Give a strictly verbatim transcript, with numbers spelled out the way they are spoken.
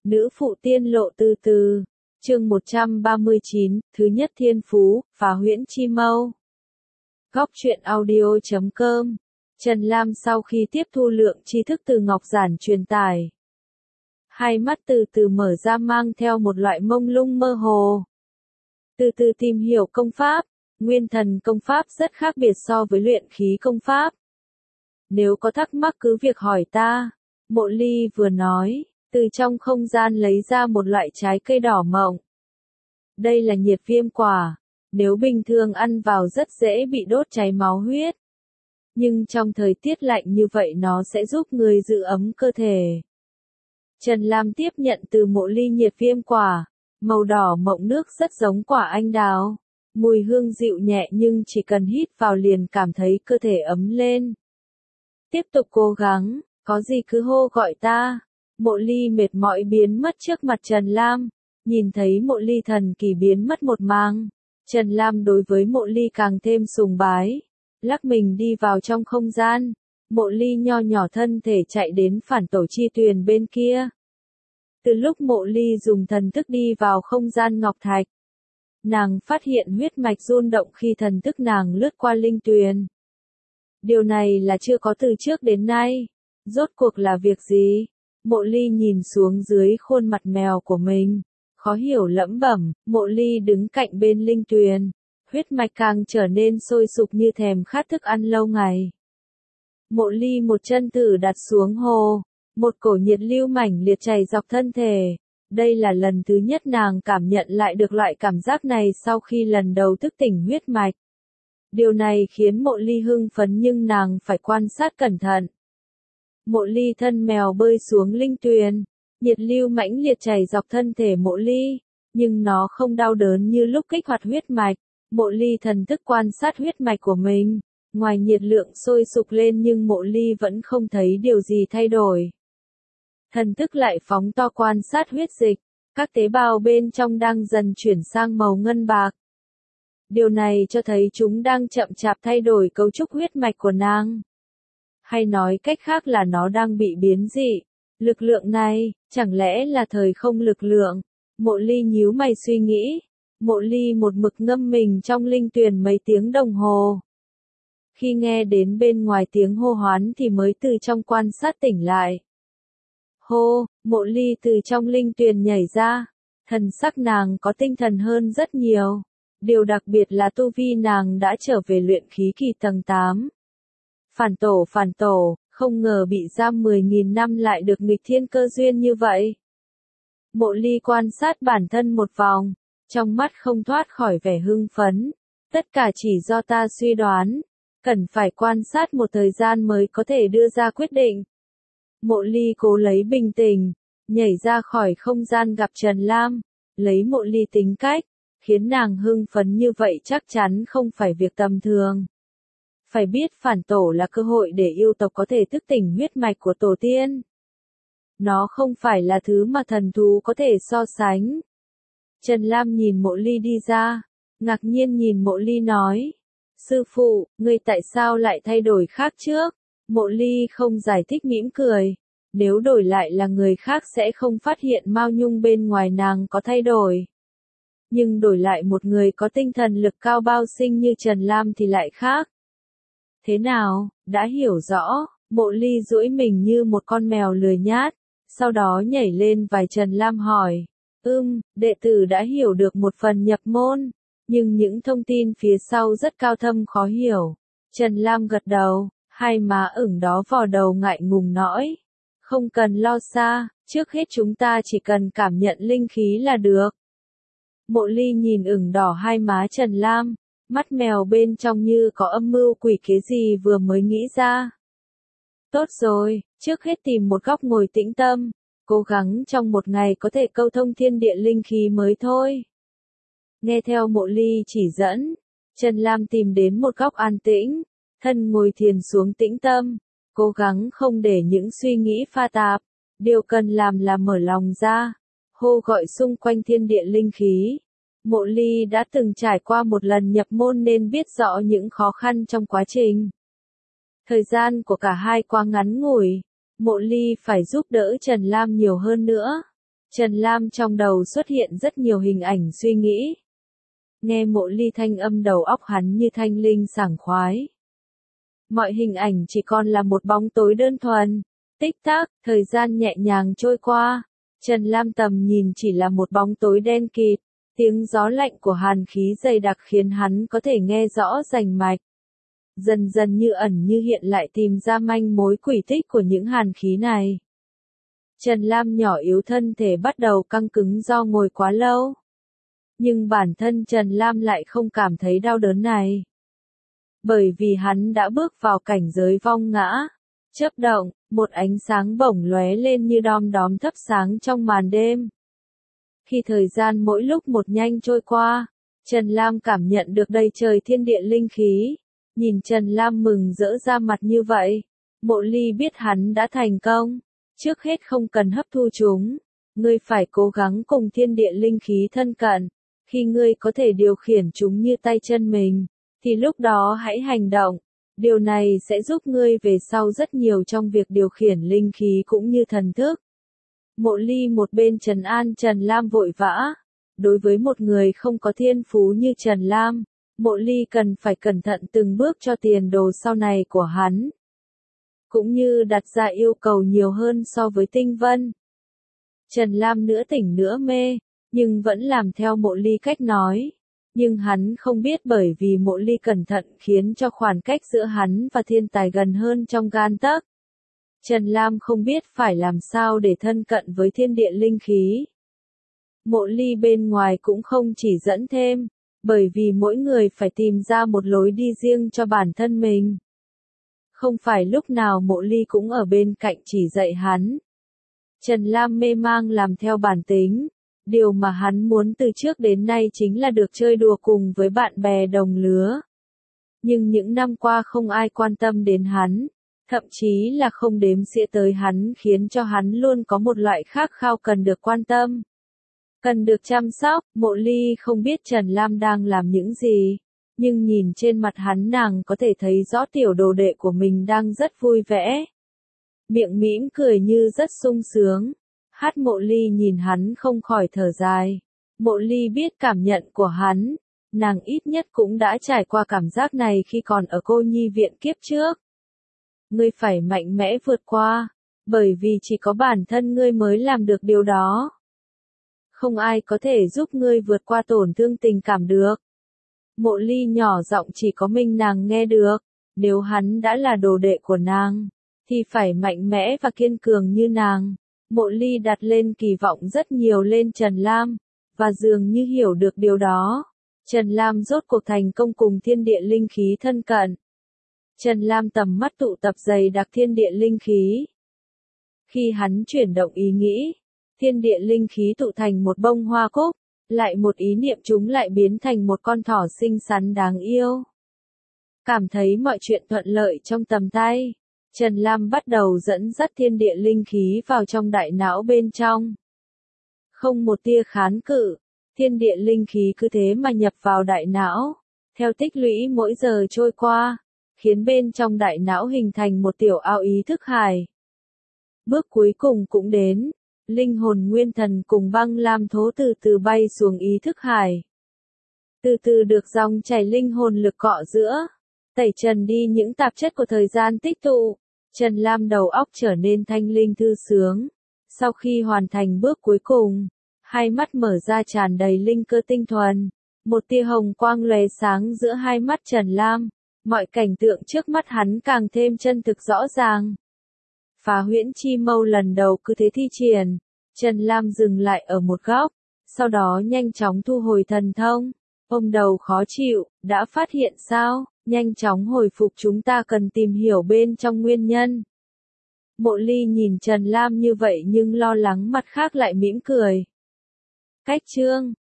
Nữ phụ tiên lộ từ từ. Chương một trăm ba mươi chín, thứ nhất thiên phú, phá huyễn chi mâu. Góc truyện audio chấm com. Trần Lam sau khi tiếp thu lượng tri thức từ Ngọc Giản truyền tải, hai mắt từ từ mở ra mang theo một loại mông lung mơ hồ. Từ từ tìm hiểu công pháp, nguyên thần công pháp rất khác biệt so với luyện khí công pháp. Nếu có thắc mắc cứ việc hỏi ta. Mộ Ly vừa nói, từ trong không gian lấy ra một loại trái cây đỏ mọng. Đây là nhiệt viêm quả, nếu bình thường ăn vào rất dễ bị đốt cháy máu huyết. Nhưng trong thời tiết lạnh như vậy nó sẽ giúp người giữ ấm cơ thể. Trần Lam tiếp nhận từ Mộ Ly nhiệt viêm quả, màu đỏ mọng nước rất giống quả anh đào. Mùi hương dịu nhẹ nhưng chỉ cần hít vào liền cảm thấy cơ thể ấm lên. Tiếp tục cố gắng, có gì cứ hô gọi ta. Mộ Ly mệt mỏi biến mất trước mặt Trần Lam, nhìn thấy Mộ Ly thần kỳ biến mất một màng. Trần Lam đối với Mộ Ly càng thêm sùng bái, lắc mình đi vào trong không gian. Mộ Ly nho nhỏ thân thể chạy đến phản tổ chi tuyền bên kia. Từ lúc Mộ Ly dùng thần thức đi vào không gian ngọc thạch, nàng phát hiện huyết mạch rung động khi thần thức nàng lướt qua linh tuyền. Điều này là chưa có từ trước đến nay. Rốt cuộc là việc gì? Mộ Ly nhìn xuống dưới khuôn mặt mèo của mình, khó hiểu lẩm bẩm. Mộ Ly đứng cạnh bên linh tuyền, huyết mạch càng trở nên sôi sục như thèm khát thức ăn lâu ngày. Mộ Ly một chân thử đặt xuống hồ, một cổ nhiệt lưu mãnh liệt chảy dọc thân thể. Đây là lần thứ nhất nàng cảm nhận lại được loại cảm giác này sau khi lần đầu thức tỉnh huyết mạch. Điều này khiến Mộ Ly hưng phấn nhưng nàng phải quan sát cẩn thận. Mộ Ly thân mèo bơi xuống linh tuyền, nhiệt lưu mãnh liệt chảy dọc thân thể Mộ Ly, nhưng nó không đau đớn như lúc kích hoạt huyết mạch. Mộ Ly thần thức quan sát huyết mạch của mình, ngoài nhiệt lượng sôi sục lên nhưng Mộ Ly vẫn không thấy điều gì thay đổi. Thần thức lại phóng to quan sát huyết dịch, các tế bào bên trong đang dần chuyển sang màu ngân bạc. Điều này cho thấy chúng đang chậm chạp thay đổi cấu trúc huyết mạch của nàng. Hay nói cách khác là nó đang bị biến dị. Lực lượng này, chẳng lẽ là thời không lực lượng? Mộ Ly nhíu mày suy nghĩ. Mộ Ly một mực ngâm mình trong linh tuyền mấy tiếng đồng hồ. Khi nghe đến bên ngoài tiếng hô hoán thì mới từ trong quan sát tỉnh lại. Hô, Mộ Ly từ trong linh tuyền nhảy ra. Thần sắc nàng có tinh thần hơn rất nhiều. Điều đặc biệt là tu vi nàng đã trở về luyện khí kỳ tầng tám. Phản tổ phản tổ, không ngờ bị giam mười nghìn năm lại được nghịch thiên cơ duyên như vậy. Mộ Ly quan sát bản thân một vòng, trong mắt không thoát khỏi vẻ hưng phấn. Tất cả chỉ do ta suy đoán, cần phải quan sát một thời gian mới có thể đưa ra quyết định. Mộ Ly cố lấy bình tĩnh, nhảy ra khỏi không gian gặp Trần Lam, lấy Mộ Ly tính cách, khiến nàng hưng phấn như vậy chắc chắn không phải việc tầm thường. Phải biết phản tổ là cơ hội để yêu tộc có thể thức tỉnh huyết mạch của tổ tiên. Nó không phải là thứ mà thần thú có thể so sánh. Trần Lam nhìn Mộ Ly đi ra, ngạc nhiên nhìn Mộ Ly nói. Sư phụ, ngươi tại sao lại thay đổi khác trước? Mộ Ly không giải thích mỉm cười. Nếu đổi lại là người khác sẽ không phát hiện Mao Nhung bên ngoài nàng có thay đổi. Nhưng đổi lại một người có tinh thần lực cao bao sinh như Trần Lam thì lại khác. Thế nào, đã hiểu rõ? Mộ Ly duỗi mình như một con mèo lười nhát, sau đó nhảy lên vai Trần Lam hỏi. Ừm, đệ tử đã hiểu được một phần nhập môn, nhưng những thông tin phía sau rất cao thâm khó hiểu. Trần Lam gật đầu, hai má ửng đó vò đầu ngại ngùng nói. Không cần lo xa, trước hết chúng ta chỉ cần cảm nhận linh khí là được. Mộ Ly nhìn ửng đỏ hai má Trần Lam, mắt mèo bên trong như có âm mưu quỷ kế gì vừa mới nghĩ ra. Tốt rồi, trước hết tìm một góc ngồi tĩnh tâm, cố gắng trong một ngày có thể câu thông thiên địa linh khí mới thôi. Nghe theo Mộ Ly chỉ dẫn, Trần Lam tìm đến một góc an tĩnh, thân ngồi thiền xuống tĩnh tâm, cố gắng không để những suy nghĩ pha tạp, điều cần làm là mở lòng ra, hô gọi xung quanh thiên địa linh khí. Mộ Ly đã từng trải qua một lần nhập môn nên biết rõ những khó khăn trong quá trình. Thời gian của cả hai quá ngắn ngủi, Mộ Ly phải giúp đỡ Trần Lam nhiều hơn nữa. Trần Lam trong đầu xuất hiện rất nhiều hình ảnh suy nghĩ. Nghe Mộ Ly thanh âm đầu óc hắn như thanh linh sảng khoái. Mọi hình ảnh chỉ còn là một bóng tối đơn thuần. Tích tắc, thời gian nhẹ nhàng trôi qua. Trần Lam tầm nhìn chỉ là một bóng tối đen kịt. Tiếng gió lạnh của hàn khí dày đặc khiến hắn có thể nghe rõ rành mạch. Dần dần như ẩn như hiện lại tìm ra manh mối quỷ tích của những hàn khí này. Trần Lam nhỏ yếu thân thể bắt đầu căng cứng do ngồi quá lâu. Nhưng bản thân Trần Lam lại không cảm thấy đau đớn này. Bởi vì hắn đã bước vào cảnh giới vong ngã. Chớp động, một ánh sáng bổng lóe lên như đom đóm thắp sáng trong màn đêm. Khi thời gian mỗi lúc một nhanh trôi qua, Trần Lam cảm nhận được đầy trời thiên địa linh khí. Nhìn Trần Lam mừng rỡ ra mặt như vậy, Mộ Ly biết hắn đã thành công. Trước hết không cần hấp thu chúng, ngươi phải cố gắng cùng thiên địa linh khí thân cận. Khi ngươi có thể điều khiển chúng như tay chân mình, thì lúc đó hãy hành động. Điều này sẽ giúp ngươi về sau rất nhiều trong việc điều khiển linh khí cũng như thần thức. Mộ Ly một bên trấn an Trần Lam vội vã. Đối với một người không có thiên phú như Trần Lam, Mộ Ly cần phải cẩn thận từng bước cho tiền đồ sau này của hắn. Cũng như đặt ra yêu cầu nhiều hơn so với Tinh Vân. Trần Lam nửa tỉnh nửa mê, nhưng vẫn làm theo Mộ Ly cách nói. Nhưng hắn không biết bởi vì Mộ Ly cẩn thận khiến cho khoảng cách giữa hắn và thiên tài gần hơn trong gan tấc. Trần Lam không biết phải làm sao để thân cận với thiên địa linh khí. Mộ Ly bên ngoài cũng không chỉ dẫn thêm, bởi vì mỗi người phải tìm ra một lối đi riêng cho bản thân mình. Không phải lúc nào Mộ Ly cũng ở bên cạnh chỉ dạy hắn. Trần Lam mê mang làm theo bản tính. Điều mà hắn muốn từ trước đến nay chính là được chơi đùa cùng với bạn bè đồng lứa. Nhưng những năm qua không ai quan tâm đến hắn, thậm chí là không đếm xỉa tới hắn khiến cho hắn luôn có một loại khát khao cần được quan tâm. Cần được chăm sóc. Mộ Ly không biết Trần Lam đang làm những gì, nhưng nhìn trên mặt hắn nàng có thể thấy rõ tiểu đồ đệ của mình đang rất vui vẻ. Miệng mỉm cười như rất sung sướng. Hát Mộ Ly nhìn hắn không khỏi thở dài. Mộ Ly biết cảm nhận của hắn, nàng ít nhất cũng đã trải qua cảm giác này khi còn ở cô nhi viện kiếp trước. Ngươi phải mạnh mẽ vượt qua, bởi vì chỉ có bản thân ngươi mới làm được điều đó. Không ai có thể giúp ngươi vượt qua tổn thương tình cảm được. Mộ Ly nhỏ giọng chỉ có mình nàng nghe được. Nếu hắn đã là đồ đệ của nàng, thì phải mạnh mẽ và kiên cường như nàng. Mộ Ly đặt lên kỳ vọng rất nhiều lên Trần Lam, và dường như hiểu được điều đó. Trần Lam rốt cuộc thành công cùng thiên địa linh khí thân cận. Trần Lam tầm mắt tụ tập dày đặc thiên địa linh khí. Khi hắn chuyển động ý nghĩ, thiên địa linh khí tụ thành một bông hoa cúc, lại một ý niệm chúng lại biến thành một con thỏ xinh xắn đáng yêu. Cảm thấy mọi chuyện thuận lợi trong tầm tay, Trần Lam bắt đầu dẫn dắt thiên địa linh khí vào trong đại não bên trong. Không một tia kháng cự, thiên địa linh khí cứ thế mà nhập vào đại não, theo tích lũy mỗi giờ trôi qua, khiến bên trong đại não hình thành một tiểu ao ý thức hải. Bước cuối cùng cũng đến, linh hồn nguyên thần cùng băng lam thố từ từ bay xuống ý thức hải. Từ từ được dòng chảy linh hồn lực cọ giữa, tẩy trần đi những tạp chất của thời gian tích tụ. Trần Lam đầu óc trở nên thanh linh thư sướng. Sau khi hoàn thành bước cuối cùng, hai mắt mở ra tràn đầy linh cơ tinh thuần. Một tia hồng quang lóe sáng giữa hai mắt Trần Lam. Mọi cảnh tượng trước mắt hắn càng thêm chân thực rõ ràng. Phá huyễn chi mâu lần đầu cứ thế thi triển. Trần Lam dừng lại ở một góc, sau đó nhanh chóng thu hồi thần thông. Ôm đầu khó chịu, đã phát hiện sao? Nhanh chóng hồi phục, chúng ta cần tìm hiểu bên trong nguyên nhân. Mộ Ly nhìn Trần Lam như vậy nhưng lo lắng mặt khác lại mỉm cười. Cách chương